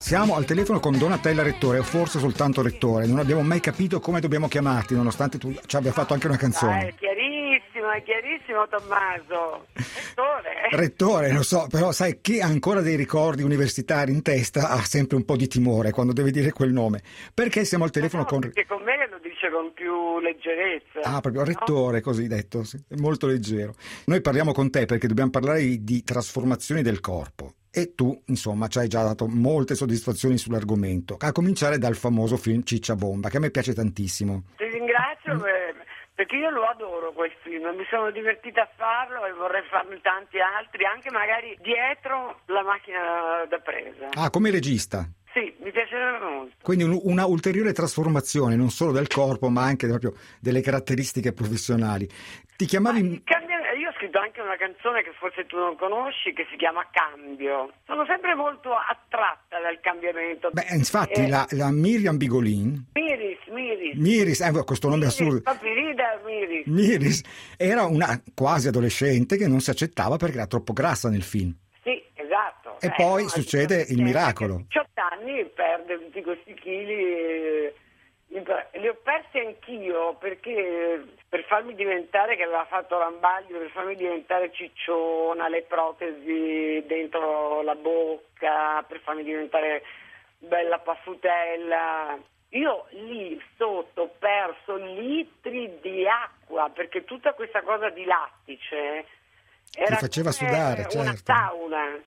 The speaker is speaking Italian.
Siamo al telefono con Donatella Rettore, o forse soltanto Rettore. Non abbiamo mai capito come dobbiamo chiamarti, nonostante tu ci abbia fatto anche una canzone. È chiarissimo Tommaso. Rettore. Rettore, lo so, però sai, chi ha ancora dei ricordi universitari in testa ha sempre un po' di timore quando deve dire quel nome. Perché siamo al telefono con... Perché con me lo dice con più leggerezza. Ah, proprio Rettore, così detto, sì, è molto leggero. Noi parliamo con te perché dobbiamo parlare di trasformazioni del corpo. E tu, insomma, ci hai già dato molte soddisfazioni sull'argomento, a cominciare dal famoso film Ciccia Bomba, che a me piace tantissimo. Ti ringrazio perché io lo adoro quel film, mi sono divertita a farlo e vorrei farne tanti altri, anche magari dietro la macchina da presa. Ah, come regista? Sì, mi piacerebbe molto. Quindi una ulteriore trasformazione non solo del corpo ma anche proprio delle caratteristiche professionali. Ti chiamavi... Io ho scritto anche una canzone che forse tu non conosci, che si chiama Cambio. Sono sempre molto attratta dal cambiamento. Beh, infatti la Miriam Bigolin... Miris, questo nome assurdo. Miris era una quasi adolescente che non si accettava perché era troppo grassa nel film. Sì, esatto. E poi succede il miracolo. A 18 anni perde tutti questi chili. Li ho persi anch'io perché per farmi diventare, che aveva fatto l'ambaglio, per farmi diventare cicciona, le protesi dentro la bocca, per farmi diventare bella paffutella. Io lì sotto ho perso litri di acqua perché tutta questa cosa di lattice era ti faceva sudare, certo. Una sauna.